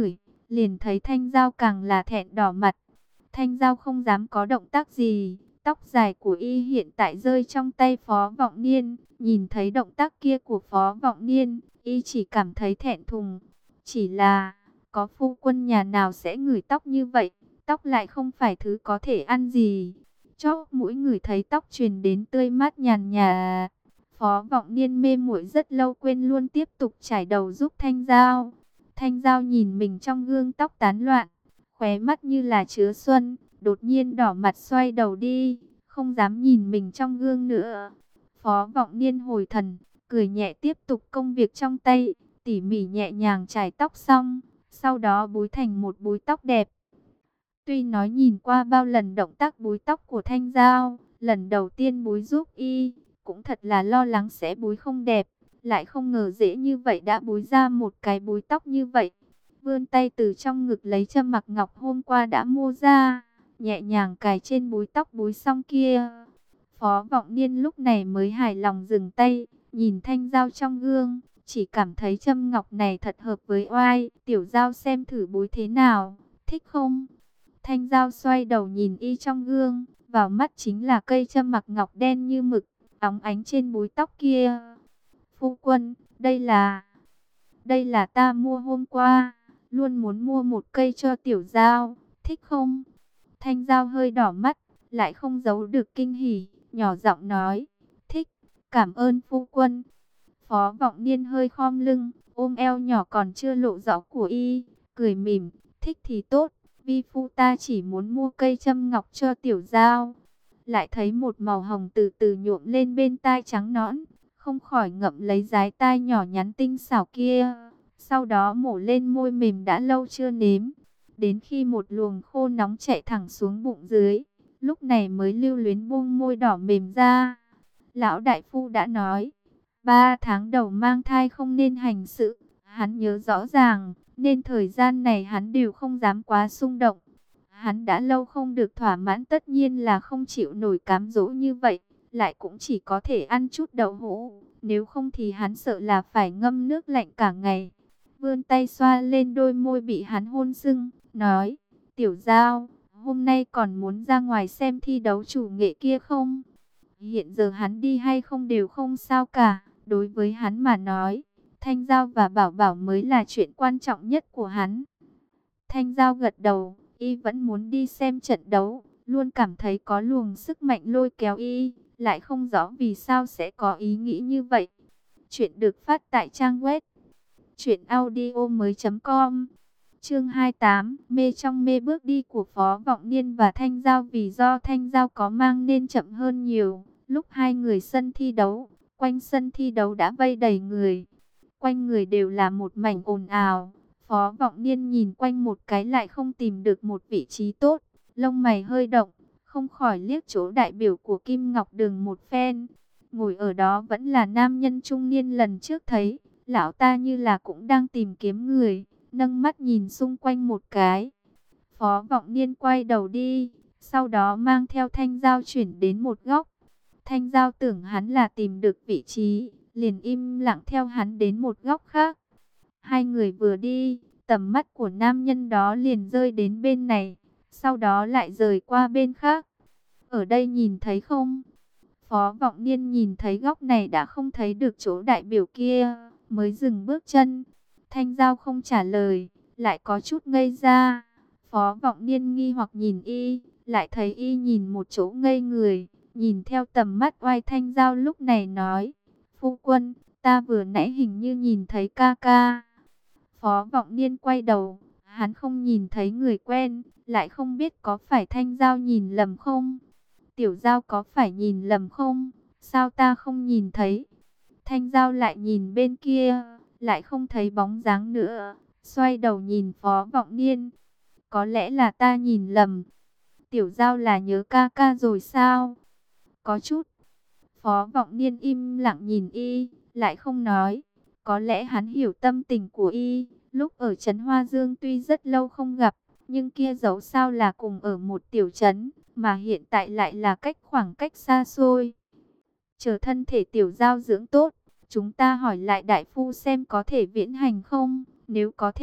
Speaker 1: liền thấy Thanh Giao càng là thẹn đỏ mặt. Thanh Giao không dám có động tác gì, tóc dài của y hiện tại rơi trong tay Phó Vọng Niên. Nhìn thấy động tác kia của Phó Vọng Niên, y chỉ cảm thấy thẹn thùng. Chỉ là, có phu quân nhà nào sẽ ngửi tóc như vậy, tóc lại không phải thứ có thể ăn gì. Chóp mũi ngửi thấy tóc truyền đến tươi mát nhàn nhà. Phó Vọng Niên mê muội rất lâu quên luôn tiếp tục chải đầu giúp Thanh Giao. Thanh Giao nhìn mình trong gương tóc tán loạn, khóe mắt như là chứa xuân, đột nhiên đỏ mặt xoay đầu đi, không dám nhìn mình trong gương nữa. Phó Vọng Niên hồi thần, cười nhẹ tiếp tục công việc trong tay, tỉ mỉ nhẹ nhàng chải tóc xong, sau đó búi thành một búi tóc đẹp. Tuy nói nhìn qua bao lần động tác búi tóc của Thanh Giao, lần đầu tiên búi giúp y, cũng thật là lo lắng sẽ búi không đẹp, lại không ngờ dễ như vậy đã búi ra một cái búi tóc như vậy. Vươn tay từ trong ngực lấy châm mặc ngọc hôm qua đã mua ra, nhẹ nhàng cài trên búi tóc búi xong kia. Phó Vọng Niên lúc này mới hài lòng dừng tay, nhìn Thanh Giao trong gương, chỉ cảm thấy châm ngọc này thật hợp với oai. Tiểu Giao xem thử búi thế nào, thích không? Thanh Giao xoay đầu nhìn y trong gương, vào mắt chính là cây châm mặc ngọc đen như mực, óng ánh trên búi tóc kia. Phu quân, đây là... Đây là ta mua hôm qua, luôn muốn mua một cây cho Tiểu Giao, thích không? Thanh Giao hơi đỏ mắt, lại không giấu được kinh hỉ, nhỏ giọng nói, thích, cảm ơn phu quân. Phó Vọng Niên hơi khom lưng, ôm eo nhỏ còn chưa lộ rõ của y, cười mỉm, thích thì tốt, vi phu ta chỉ muốn mua cây châm ngọc cho Tiểu Giao. Lại thấy một màu hồng từ từ nhuộm lên bên tai trắng nõn, không khỏi ngậm lấy dái tai nhỏ nhắn tinh xảo kia, sau đó mổ lên môi mềm đã lâu chưa nếm, đến khi một luồng khô nóng chạy thẳng xuống bụng dưới, lúc này mới lưu luyến buông môi đỏ mềm ra. Lão đại phu đã nói, ba tháng đầu mang thai không nên hành sự, hắn nhớ rõ ràng, nên thời gian này hắn đều không dám quá xung động. Hắn đã lâu không được thỏa mãn, tất nhiên là không chịu nổi cám dỗ như vậy, lại cũng chỉ có thể ăn chút đậu hũ, nếu không thì hắn sợ là phải ngâm nước lạnh cả ngày. Vươn tay xoa lên đôi môi bị hắn hôn sưng, nói, Tiểu Giao, hôm nay còn muốn ra ngoài xem thi đấu chủ nghệ kia không? Hiện giờ hắn đi hay không đều không sao cả, đối với hắn mà nói, Thanh Giao và Bảo Bảo mới là chuyện quan trọng nhất của hắn. Thanh Giao gật đầu, y vẫn muốn đi xem trận đấu, luôn cảm thấy có luồng sức mạnh lôi kéo y, lại không rõ vì sao sẽ có ý nghĩ như vậy. Chuyện được phát tại trang web truyện audio mới chấm com. Chương hai mươi tám, mê trong mê bước đi của Phó Vọng Niên và Thanh Giao. Vì do Thanh Giao có mang nên chậm hơn nhiều. Lúc hai người sân thi đấu, quanh sân thi đấu đã vây đầy người. Quanh người đều là một mảnh ồn ào. Phó Vọng Niên nhìn quanh một cái lại không tìm được một vị trí tốt, lông mày hơi động, không khỏi liếc chỗ đại biểu của Kim Ngọc Đường một phen. Ngồi ở đó vẫn là nam nhân trung niên lần trước thấy, lão ta như là cũng đang tìm kiếm người, nâng mắt nhìn xung quanh một cái. Phó Vọng Niên quay đầu đi, sau đó mang theo Thanh Giao chuyển đến một góc. Thanh Giao tưởng hắn là tìm được vị trí, liền im lặng theo hắn đến một góc khác. Hai người vừa đi, tầm mắt của nam nhân đó liền rơi đến bên này, sau đó lại rời qua bên khác. Ở đây nhìn thấy không? Phó Vọng Niên nhìn thấy góc này đã không thấy được chỗ đại biểu kia, mới dừng bước chân. Thanh Giao không trả lời, lại có chút ngây ra. Phó Vọng Niên nghi hoặc nhìn y, lại thấy y nhìn một chỗ ngây người, nhìn theo tầm mắt oai. Thanh Giao lúc này nói, phu quân, ta vừa nãy hình như nhìn thấy ca ca. Phó Vọng Niên quay đầu, hắn không nhìn thấy người quen, lại không biết có phải Thanh Giao nhìn lầm không? Tiểu Giao có phải nhìn lầm không? Sao ta không nhìn thấy? Thanh Giao lại nhìn bên kia, lại không thấy bóng dáng nữa, xoay đầu nhìn Phó Vọng Niên. Có lẽ là ta nhìn lầm. Tiểu Giao là nhớ ca ca rồi sao? Có chút. Phó Vọng Niên im lặng nhìn y, lại không nói. Có lẽ hắn hiểu tâm tình của y, lúc ở trấn Hoa Dương tuy rất lâu không gặp, nhưng kia dẫu sao là cùng ở một tiểu trấn, mà hiện tại lại là cách khoảng cách xa xôi. Chờ thân thể Tiểu Giao dưỡng tốt, chúng ta hỏi lại đại phu xem có thể viễn hành không, nếu có thể,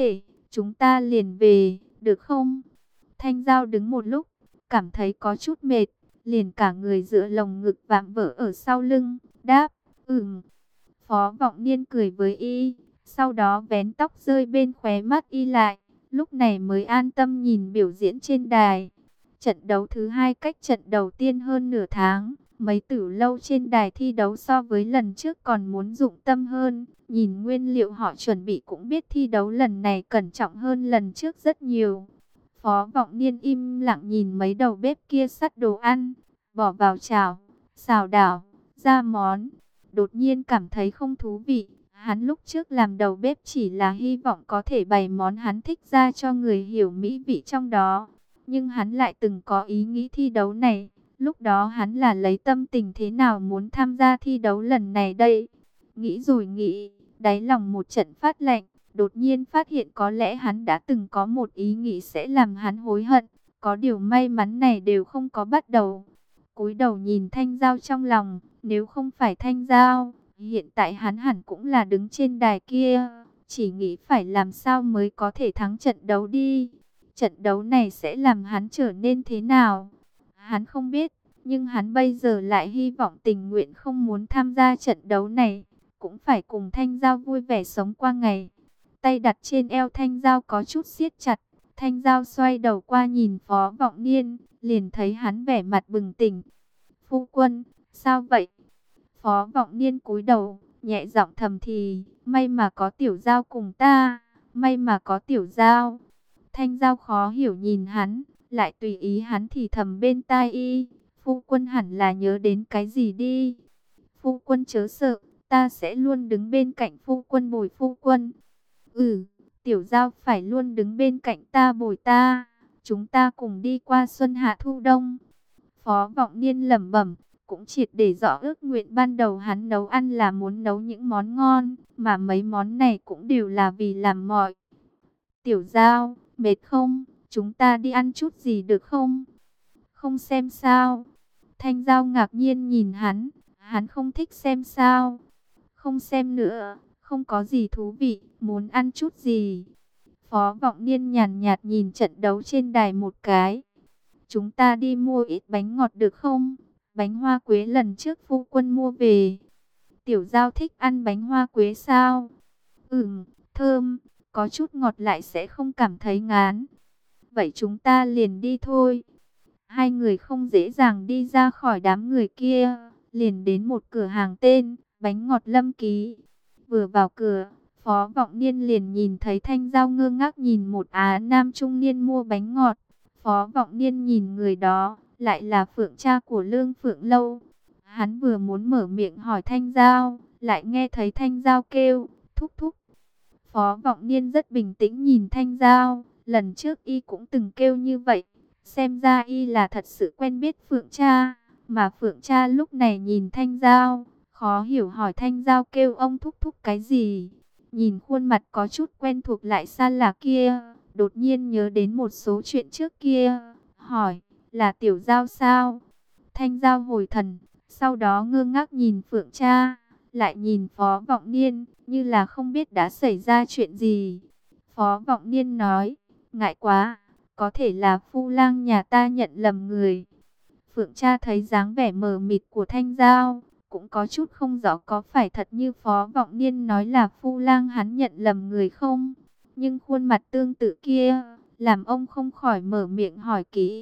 Speaker 1: chúng ta liền về, được không? Thanh Giao đứng một lúc, cảm thấy có chút mệt, liền cả người dựa lồng ngực vạm vỡ ở sau lưng, đáp, ừm. Phó Vọng Niên cười với y, sau đó vén tóc rơi bên khóe mắt y lại, lúc này mới an tâm nhìn biểu diễn trên đài. Trận đấu thứ hai cách trận đầu tiên hơn nửa tháng, mấy tử lâu trên đài thi đấu so với lần trước còn muốn dụng tâm hơn, nhìn nguyên liệu họ chuẩn bị cũng biết thi đấu lần này cẩn trọng hơn lần trước rất nhiều. Phó Vọng Niên im lặng nhìn mấy đầu bếp kia sắt đồ ăn, bỏ vào chảo, xào đảo, ra món. Đột nhiên cảm thấy không thú vị. Hắn lúc trước làm đầu bếp chỉ là hy vọng có thể bày món hắn thích ra cho người hiểu mỹ vị trong đó. Nhưng hắn lại từng có ý nghĩ thi đấu này. Lúc đó hắn là lấy tâm tình thế nào muốn tham gia thi đấu lần này đây? Nghĩ rồi nghĩ, đáy lòng một trận phát lạnh. Đột nhiên phát hiện có lẽ hắn đã từng có một ý nghĩ sẽ làm hắn hối hận. Có điều may mắn này đều không có bắt đầu. Cúi đầu nhìn Thanh Giao trong lòng, nếu không phải Thanh Giao, hiện tại hắn hẳn cũng là đứng trên đài kia, chỉ nghĩ phải làm sao mới có thể thắng trận đấu đi. Trận đấu này sẽ làm hắn trở nên thế nào? Hắn không biết, nhưng hắn bây giờ lại hy vọng tình nguyện không muốn tham gia trận đấu này, cũng phải cùng Thanh Giao vui vẻ sống qua ngày. Tay đặt trên eo Thanh Giao có chút siết chặt, Thanh Giao xoay đầu qua nhìn Phó Vọng Niên, liền thấy hắn vẻ mặt bừng tỉnh. Phu quân, sao vậy? Phó Vọng Niên cúi đầu, nhẹ giọng thầm thì, may mà có Tiểu Giao cùng ta, may mà có Tiểu Giao. Thanh Giao khó hiểu nhìn hắn, lại tùy ý hắn thì thầm bên tai y, phu quân hẳn là nhớ đến cái gì đi. Phu quân chớ sợ, ta sẽ luôn đứng bên cạnh phu quân bồi phu quân. Ừ, Tiểu Giao phải luôn đứng bên cạnh ta bồi ta, chúng ta cùng đi qua xuân hạ thu đông. Phó Vọng Niên lẩm bẩm, cũng triệt để rõ ước nguyện ban đầu hắn nấu ăn là muốn nấu những món ngon, mà mấy món này cũng đều là vì làm mọi. Tiểu Giao, mệt không? Chúng ta đi ăn chút gì được không? Không xem sao? Thanh Giao ngạc nhiên nhìn hắn, hắn không thích xem sao? Không xem nữa, không có gì thú vị, muốn ăn chút gì? Phó Vọng Niên nhàn nhạt nhìn trận đấu trên đài một cái. Chúng ta đi mua ít bánh ngọt được không? Bánh hoa quế lần trước phu quân mua về. Tiểu Giao thích ăn bánh hoa quế sao? Ừm, thơm, có chút ngọt lại sẽ không cảm thấy ngán. Vậy chúng ta liền đi thôi. Hai người không dễ dàng đi ra khỏi đám người kia, liền đến một cửa hàng tên Bánh ngọt Lâm Ký. Vừa vào cửa, Phó Vọng Niên liền nhìn thấy Thanh Giao ngơ ngác nhìn một á nam trung niên mua bánh ngọt. Phó Vọng Niên nhìn người đó, lại là Phượng cha của Lương Phượng Lâu. Hắn vừa muốn mở miệng hỏi Thanh Giao, lại nghe thấy Thanh Giao kêu, thúc thúc. Phó Vọng Niên rất bình tĩnh nhìn Thanh Giao, lần trước y cũng từng kêu như vậy. Xem ra y là thật sự quen biết Phượng cha, mà Phượng cha lúc này nhìn Thanh Giao, khó hiểu hỏi Thanh Giao kêu ông thúc thúc cái gì. Nhìn khuôn mặt có chút quen thuộc lại xa lạ kia, đột nhiên nhớ đến một số chuyện trước kia, hỏi, là Tiểu Giao sao? Thanh Giao hồi thần, sau đó ngơ ngác nhìn Phượng cha, lại nhìn Phó Vọng Niên, như là không biết đã xảy ra chuyện gì. Phó Vọng Niên nói, ngại quá, có thể là phu lang nhà ta nhận lầm người. Phượng cha thấy dáng vẻ mờ mịt của Thanh Giao, cũng có chút không rõ có phải thật như Phó Vọng Niên nói là phu lang hắn nhận lầm người không. Nhưng khuôn mặt tương tự kia, làm ông không khỏi mở miệng hỏi kỹ.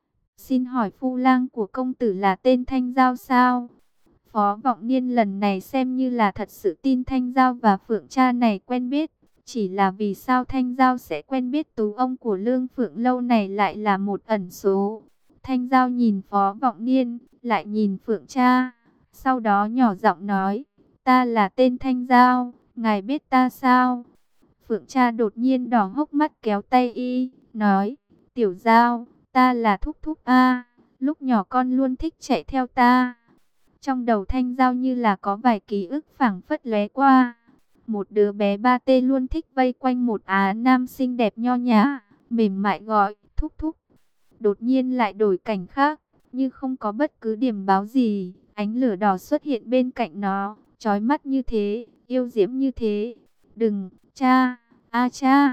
Speaker 1: Xin hỏi phu lang của công tử là tên Thanh Giao sao? Phó Vọng Niên lần này xem như là thật sự tin Thanh Giao và Phượng cha này quen biết. Chỉ là vì sao Thanh Giao sẽ quen biết tú ông của Lương Phượng Lâu này lại là một ẩn số. Thanh Giao nhìn Phó Vọng Niên, lại nhìn Phượng cha. Sau đó nhỏ giọng nói, ta là tên Thanh Giao, ngài biết ta sao? Phượng cha đột nhiên đỏ hốc mắt kéo tay y, nói, Tiểu Giao, ta là Thúc Thúc A, lúc nhỏ con luôn thích chạy theo ta. Trong đầu Thanh Giao như là có vài ký ức phảng phất lóe qua. Một đứa bé ba tê luôn thích vây quanh một á nam xinh đẹp nho nhã, mềm mại gọi, Thúc Thúc. Đột nhiên lại đổi cảnh khác, như không có bất cứ điểm báo gì, ánh lửa đỏ xuất hiện bên cạnh nó, chói mắt như thế, yêu diễm như thế. Đừng, cha, a cha,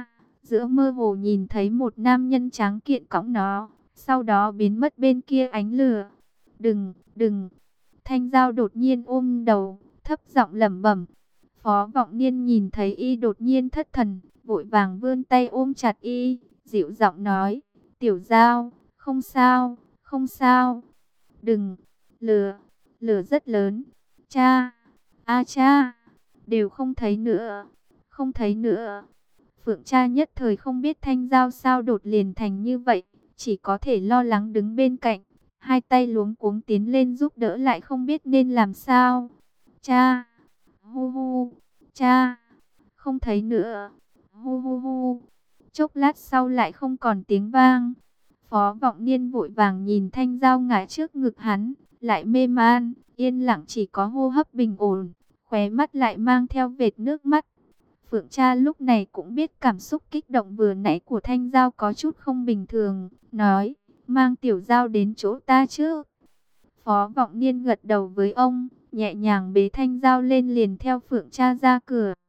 Speaker 1: giữa mơ hồ nhìn thấy một nam nhân tráng kiện cõng nó, sau đó biến mất bên kia ánh lửa. Đừng, đừng. Thanh Giao đột nhiên ôm đầu, thấp giọng lẩm bẩm. Phó Vọng Niên nhìn thấy y đột nhiên thất thần, vội vàng vươn tay ôm chặt y, dịu giọng nói, Tiểu Giao, không sao, không sao. Đừng, lửa, lửa rất lớn. Cha, a cha, đều không thấy nữa, không thấy nữa. Phượng Cha nhất thời không biết Thanh Giao sao đột liền thành như vậy, chỉ có thể lo lắng đứng bên cạnh, hai tay luống cuống tiến lên giúp đỡ lại không biết nên làm sao. Cha, hu hu, cha, không thấy nữa, hu hu hu. Chốc lát sau lại không còn tiếng vang. Phó Vọng Niên vội vàng nhìn Thanh Giao ngã trước ngực hắn, lại mê man, yên lặng chỉ có hô hấp bình ổn, khóe mắt lại mang theo vệt nước mắt. Phượng Cha lúc này cũng biết cảm xúc kích động vừa nãy của Thanh Giao có chút không bình thường, nói, mang Tiểu Giao đến chỗ ta trước. Phó Vọng Niên gật đầu với ông, nhẹ nhàng bế Thanh Giao lên liền theo Phượng Cha ra cửa.